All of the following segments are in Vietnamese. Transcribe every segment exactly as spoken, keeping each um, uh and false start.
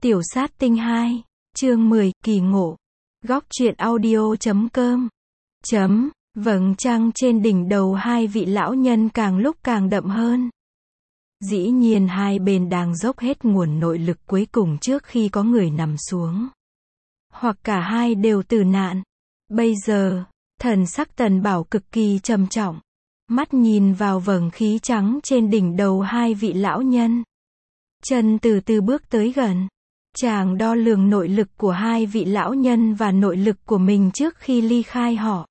Tiểu sát tinh hai, chương mười, kỳ ngộ. Góc truyện audio chấm com. Chấm, vầng trăng trên đỉnh đầu hai vị lão nhân càng lúc càng đậm hơn. Dĩ nhiên hai bên đang dốc hết nguồn nội lực cuối cùng trước khi có người nằm xuống. Hoặc cả hai đều tử nạn. Bây giờ, thần sắc Tần Bảo cực kỳ trầm trọng. Mắt nhìn vào vầng khí trắng trên đỉnh đầu hai vị lão nhân. Chân từ từ bước tới gần. Chàng đo lường nội lực của hai vị lão nhân và nội lực của mình trước khi ly khai họ.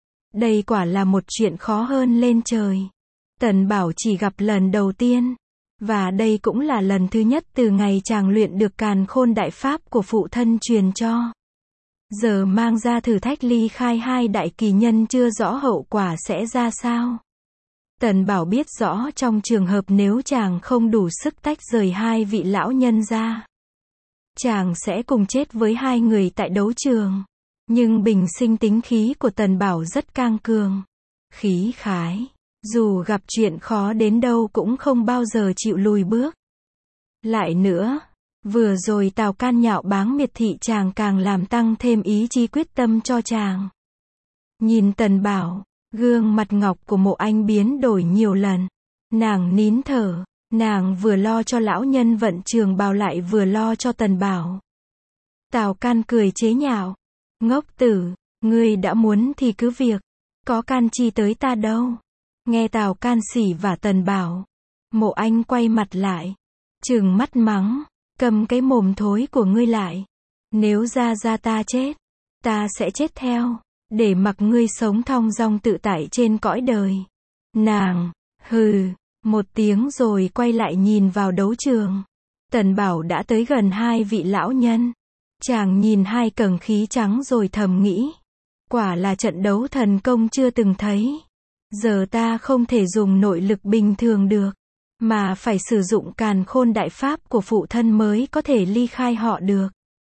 Đây quả là một chuyện khó hơn lên trời. Tần Bảo chỉ gặp lần đầu tiên. Và đây cũng là lần thứ nhất từ ngày chàng luyện được càn khôn đại pháp của phụ thân truyền cho. Giờ mang ra thử thách ly khai hai đại kỳ nhân chưa rõ hậu quả sẽ ra sao. Tần Bảo biết rõ trong trường hợp nếu chàng không đủ sức tách rời hai vị lão nhân ra, chàng sẽ cùng chết với hai người tại đấu trường. Nhưng bình sinh tính khí của Tần Bảo rất cang cường, khí khái. Dù gặp chuyện khó đến đâu cũng không bao giờ chịu lùi bước. Lại nữa, vừa rồi Tào Can nhạo báng miệt thị chàng càng làm tăng thêm ý chí quyết tâm cho chàng. Nhìn Tần Bảo, gương mặt ngọc của Mộ Anh biến đổi nhiều lần. Nàng nín thở, nàng vừa lo cho lão nhân vận trường bào lại vừa lo cho Tần Bảo. Tào Can cười chế nhạo. Ngốc tử, ngươi đã muốn thì cứ việc, có can chi tới ta đâu. Nghe Tào Can sỉ vả Tần Bảo, Mộ Anh quay mặt lại, trừng mắt mắng, cầm cái mồm thối của ngươi lại. Nếu ra ra ta chết, ta sẽ chết theo, để mặc ngươi sống thong dong tự tại trên cõi đời. Nàng, hừ, một tiếng rồi quay lại nhìn vào đấu trường. Tần Bảo đã tới gần hai vị lão nhân. Chàng nhìn hai cầng khí trắng rồi thầm nghĩ, quả là trận đấu thần công chưa từng thấy. Giờ ta không thể dùng nội lực bình thường được, mà phải sử dụng càn khôn đại pháp của phụ thân mới có thể ly khai họ được.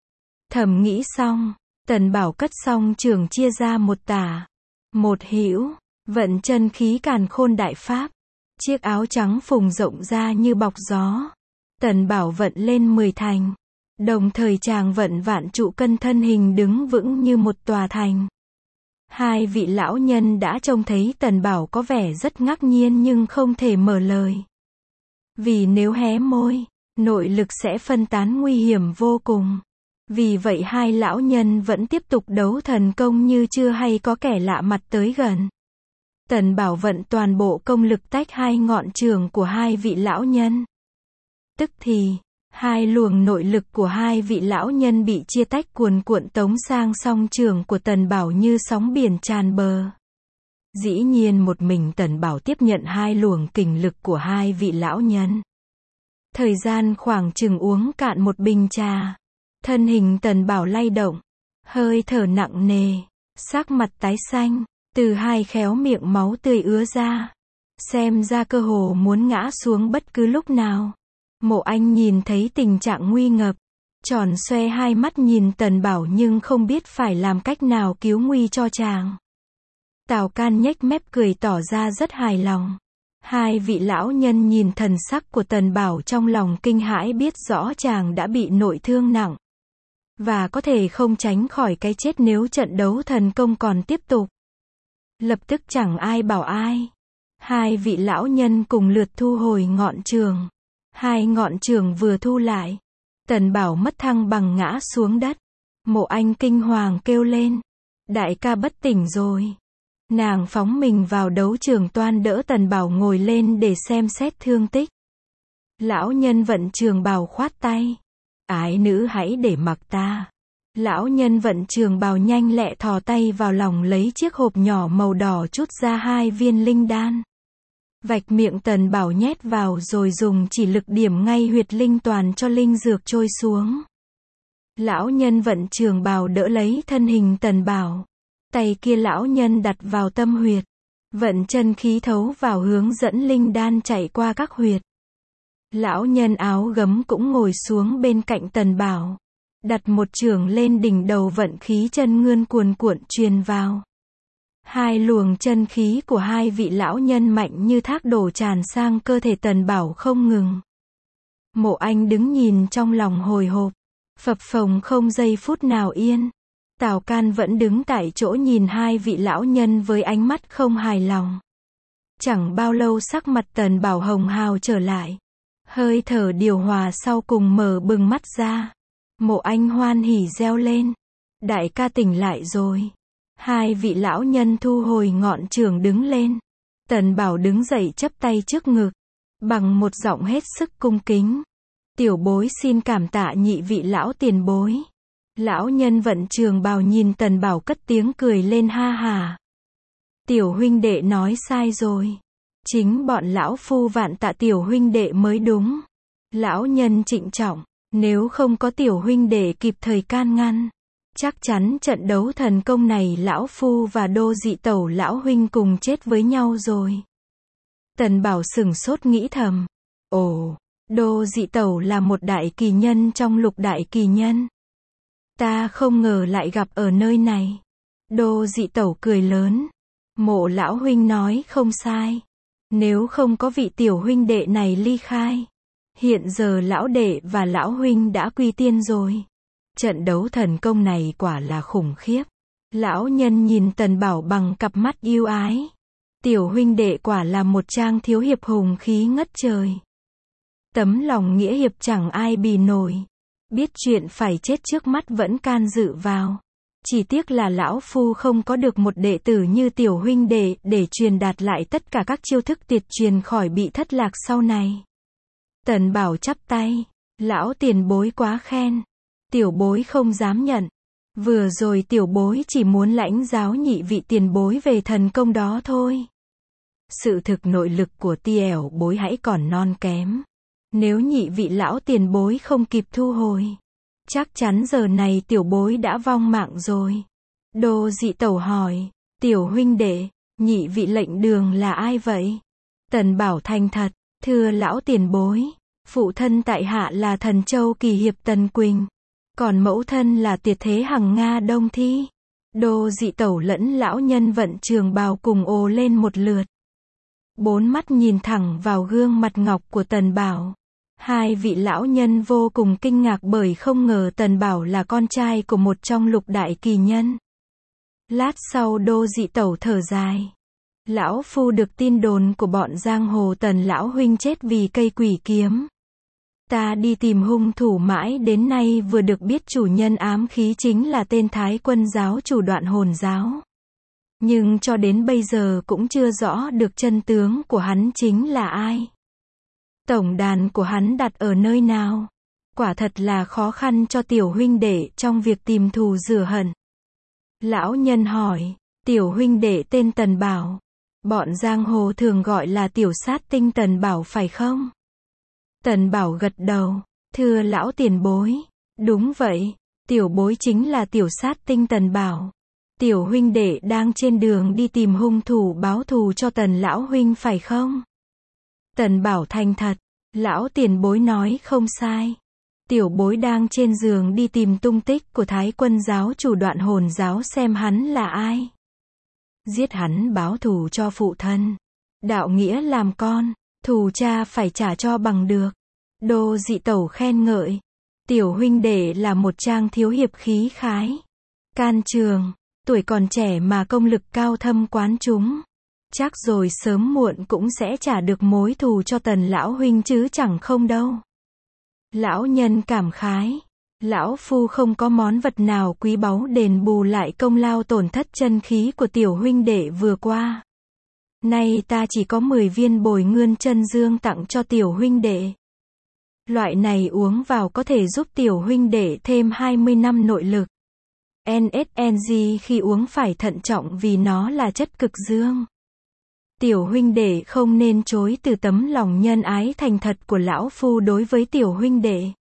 Thầm nghĩ xong, Tần Bảo cất xong trường chia ra một tả, một hữu, vận chân khí càn khôn đại pháp. Chiếc áo trắng phùng rộng ra như bọc gió. Tần Bảo vận lên mười thành. Đồng thời chàng vận vạn trụ cân thân hình đứng vững như một tòa thành. Hai vị lão nhân đã trông thấy Tần Bảo có vẻ rất ngạc nhiên nhưng không thể mở lời. Vì nếu hé môi, nội lực sẽ phân tán nguy hiểm vô cùng. Vì vậy hai lão nhân vẫn tiếp tục đấu thần công như chưa hay có kẻ lạ mặt tới gần. Tần Bảo vận toàn bộ công lực tách hai ngọn trường của hai vị lão nhân. Tức thì, hai luồng nội lực của hai vị lão nhân bị chia tách cuồn cuộn tống sang song trường của Tần Bảo như sóng biển tràn bờ. Dĩ nhiên một mình Tần Bảo tiếp nhận hai luồng kình lực của hai vị lão nhân. Thời gian khoảng chừng uống cạn một bình trà. Thân hình Tần Bảo lay động, hơi thở nặng nề, sắc mặt tái xanh, từ hai khéo miệng máu tươi ứa ra. Xem ra cơ hồ muốn ngã xuống bất cứ lúc nào. Mộ Anh nhìn thấy tình trạng nguy ngập, tròn xoe hai mắt nhìn Tần Bảo nhưng không biết phải làm cách nào cứu nguy cho chàng. Tào Can nhếch mép cười tỏ ra rất hài lòng. Hai vị lão nhân nhìn thần sắc của Tần Bảo trong lòng kinh hãi biết rõ chàng đã bị nội thương nặng. Và có thể không tránh khỏi cái chết nếu trận đấu thần công còn tiếp tục. Lập tức chẳng ai bảo ai. Hai vị lão nhân cùng lượt thu hồi ngọn trường. Hai ngọn trường vừa thu lại, Tần Bảo mất thăng bằng ngã xuống đất. Mộ Anh kinh hoàng kêu lên, đại ca bất tỉnh rồi. Nàng phóng mình vào đấu trường toan đỡ Tần Bảo ngồi lên để xem xét thương tích. Lão nhân vận trường bào khoát tay, ái nữ hãy để mặc ta. Lão nhân vận trường bào nhanh lẹ thò tay vào lòng lấy chiếc hộp nhỏ màu đỏ trút ra hai viên linh đan. Vạch miệng Tần Bảo nhét vào rồi dùng chỉ lực điểm ngay huyệt linh toàn cho linh dược trôi xuống. Lão nhân vận trường bào đỡ lấy thân hình Tần Bảo. Tay kia lão nhân đặt vào tâm huyệt. Vận chân khí thấu vào hướng dẫn linh đan chạy qua các huyệt. Lão nhân áo gấm cũng ngồi xuống bên cạnh Tần Bảo. Đặt một chưởng lên đỉnh đầu vận khí chân ngươn cuồn cuộn truyền vào. Hai luồng chân khí của hai vị lão nhân mạnh như thác đổ tràn sang cơ thể Tần Bảo không ngừng. Mộ Anh đứng nhìn trong lòng hồi hộp. phập phồng không giây phút nào yên. Tào Can vẫn đứng tại chỗ nhìn hai vị lão nhân với ánh mắt không hài lòng. Chẳng bao lâu sắc mặt Tần Bảo hồng hào trở lại. Hơi thở điều hòa sau cùng mở bừng mắt ra. Mộ Anh hoan hỉ reo lên. Đại ca tỉnh lại rồi. Hai vị lão nhân thu hồi ngọn trường đứng lên. Tần Bảo đứng dậy chắp tay trước ngực. Bằng một giọng hết sức cung kính. Tiểu bối xin cảm tạ nhị vị lão tiền bối. Lão nhân vận trường bào nhìn Tần Bảo cất tiếng cười lên ha hà. Tiểu huynh đệ nói sai rồi. Chính bọn lão phu vạn tạ tiểu huynh đệ mới đúng. Lão nhân trịnh trọng. Nếu không có tiểu huynh đệ kịp thời can ngăn, chắc chắn trận đấu thần công này lão phu và Đô Dị Tẩu lão huynh cùng chết với nhau rồi. Tần Bảo sửng sốt nghĩ thầm. Ồ, Đô Dị Tẩu là một đại kỳ nhân trong lục đại kỳ nhân. Ta không ngờ lại gặp ở nơi này. Đô Dị Tẩu cười lớn. Mộ lão huynh nói không sai. Nếu không có vị tiểu huynh đệ này ly khai, hiện giờ lão đệ và lão huynh đã quy tiên rồi. Trận đấu thần công này quả là khủng khiếp. Lão nhân nhìn Tần Bảo bằng cặp mắt yêu ái. Tiểu huynh đệ quả là một trang thiếu hiệp hùng khí ngất trời. Tấm lòng nghĩa hiệp chẳng ai bì nổi. Biết chuyện phải chết trước mắt vẫn can dự vào. Chỉ tiếc là lão phu không có được một đệ tử như tiểu huynh đệ để truyền đạt lại tất cả các chiêu thức tuyệt truyền khỏi bị thất lạc sau này. Tần Bảo chắp tay. Lão tiền bối quá khen. Tiểu bối không dám nhận. Vừa rồi tiểu bối chỉ muốn lãnh giáo nhị vị tiền bối về thần công đó thôi. Sự thực nội lực của tiểu bối hãy còn non kém. Nếu nhị vị lão tiền bối không kịp thu hồi, chắc chắn giờ này tiểu bối đã vong mạng rồi. Đô Dị Tẩu hỏi. Tiểu huynh đệ, nhị vị lệnh đường là ai vậy? Tần Bảo thành thật. Thưa lão tiền bối, phụ thân tại hạ là Thần Châu kỳ hiệp Tần Quỳnh. Còn mẫu thân là Tiệt Thế Hằng Nga Đông Thi. Đô Dị Tẩu lẫn lão nhân vận trường bào cùng ồ lên một lượt. Bốn mắt nhìn thẳng vào gương mặt ngọc của Tần Bảo. Hai vị lão nhân vô cùng kinh ngạc bởi không ngờ Tần Bảo là con trai của một trong lục đại kỳ nhân. Lát sau Đô Dị Tẩu thở dài. Lão phu được tin đồn của bọn giang hồ Tần lão huynh chết vì cây quỷ kiếm. Ta đi tìm hung thủ mãi đến nay vừa được biết chủ nhân ám khí chính là tên Thái Quân giáo chủ Đoạn Hồn giáo. Nhưng cho đến bây giờ cũng chưa rõ được chân tướng của hắn chính là ai. Tổng đàn của hắn đặt ở nơi nào? Quả thật là khó khăn cho tiểu huynh đệ trong việc tìm thù rửa hận. Lão nhân hỏi. Tiểu huynh đệ tên Tần Bảo. Bọn giang hồ thường gọi là tiểu sát tinh Tần Bảo phải không? Tần Bảo gật đầu. Thưa lão tiền bối. Đúng vậy. Tiểu bối chính là tiểu sát tinh Tần Bảo. Tiểu huynh đệ đang trên đường đi tìm hung thủ báo thù cho Tần lão huynh phải không? Tần Bảo thành thật. Lão tiền bối nói không sai. Tiểu bối đang trên giường đi tìm tung tích của Thái Quân giáo chủ Đoạn Hồn giáo xem hắn là ai. Giết hắn báo thù cho phụ thân. Đạo nghĩa làm con, thù cha phải trả cho bằng được. Đô Dị Tẩu khen ngợi. Tiểu huynh đệ là một trang thiếu hiệp khí khái. Can trường, tuổi còn trẻ mà công lực cao thâm quán chúng. Chắc rồi sớm muộn cũng sẽ trả được mối thù cho Tần lão huynh chứ chẳng không đâu. Lão nhân cảm khái. Lão phu không có món vật nào quý báu đền bù lại công lao tổn thất chân khí của tiểu huynh đệ vừa qua. Nay ta chỉ có mười viên bồi nguyên chân dương tặng cho tiểu huynh đệ. Loại này uống vào có thể giúp tiểu huynh đệ thêm hai mươi năm nội lực. en ét en giê khi uống phải thận trọng vì nó là chất cực dương. Tiểu huynh đệ không nên chối từ tấm lòng nhân ái thành thật của lão phu đối với tiểu huynh đệ.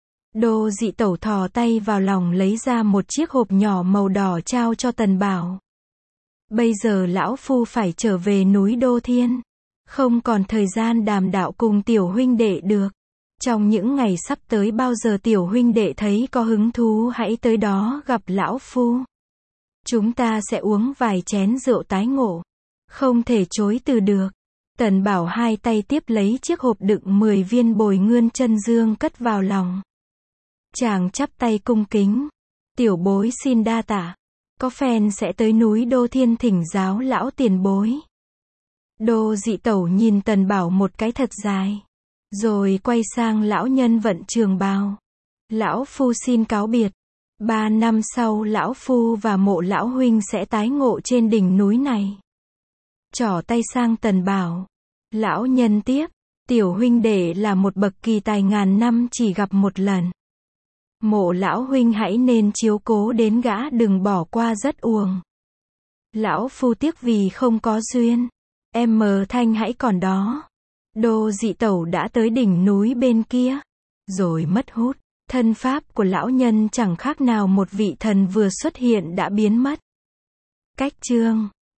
Đô Dị Tẩu thò tay vào lòng lấy ra một chiếc hộp nhỏ màu đỏ trao cho Tần Bảo. Bây giờ lão phu phải trở về núi Đô Thiên. Không còn thời gian đàm đạo cùng tiểu huynh đệ được. Trong những ngày sắp tới bao giờ tiểu huynh đệ thấy có hứng thú hãy tới đó gặp lão phu. Chúng ta sẽ uống vài chén rượu tái ngộ. Không thể chối từ được. Tần Bảo hai tay tiếp lấy chiếc hộp đựng mười viên bồi nguyên chân dương cất vào lòng. Chàng chắp tay cung kính. Tiểu bối xin đa tạ. Có phen sẽ tới núi Đô Thiên thỉnh giáo lão tiền bối. Đô Dị Tẩu nhìn Tần Bảo một cái thật dài. Rồi quay sang lão nhân vận trường bào. Lão phu xin cáo biệt. Ba năm sau lão phu và Mộ lão huynh sẽ tái ngộ trên đỉnh núi này. Trỏ tay sang Tần Bảo. Lão nhân tiếp. Tiểu huynh đệ là một bậc kỳ tài ngàn năm chỉ gặp một lần. Mộ lão huynh hãy nên chiếu cố đến gã, đừng bỏ qua rất uổng. Lão phu tiếc vì không có duyên. Em mờ thanh hãy còn đó. Đô Dị Tẩu đã tới đỉnh núi bên kia. Rồi mất hút. Thân pháp của lão nhân chẳng khác nào một vị thần vừa xuất hiện đã biến mất. Cách chương